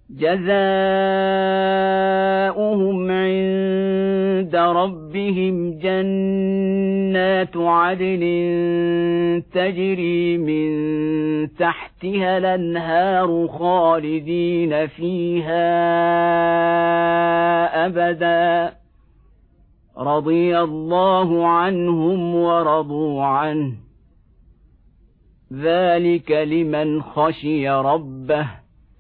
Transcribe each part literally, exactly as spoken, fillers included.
جزاؤهم عند ربهم جنات عدن تجري من تحتها الأنهار خالدين فيها أبدا رضي الله عنهم ورضوا عنه ذلك لمن خشي ربه.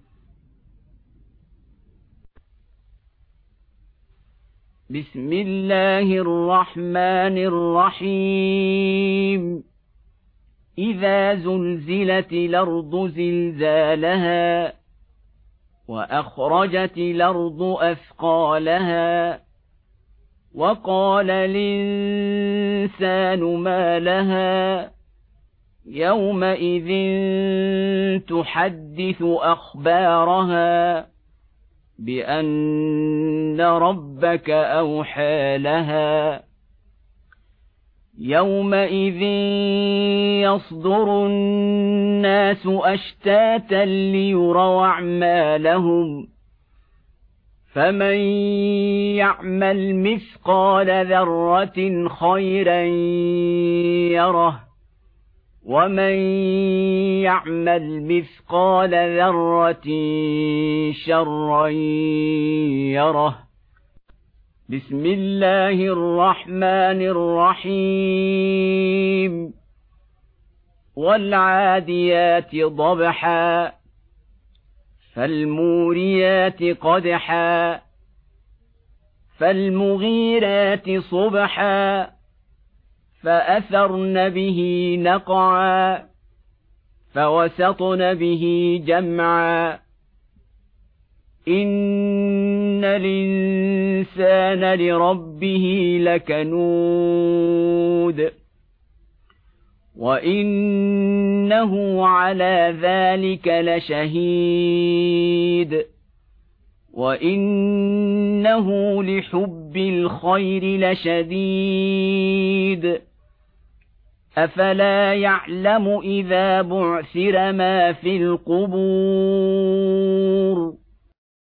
بسم الله الرحمن الرحيم. إذا زلزلت الأرض زلزالها وأخرجت الأرض أثقالها وقال الإنسان ما لها يومئذ تحدث أخبارها بأن ربك أوحى لها يومئذ يصدر الناس أشتاتا ليروا أعمالهم فمن يعمل مثقال ذرة خيرا يره ومن يعمل مثقال ذرة شرا يره. بسم الله الرحمن الرحيم. والعاديات ضبحا فالموريات قدحا فالمغيرات صبحا فأثرن به نقعا فوسطن به جمعا إن الإنسان لربه لكنود وإنه على ذلك لشهيد وإنه لحب الخير لشديد أفلا يعلم إذا بعثر ما في القبور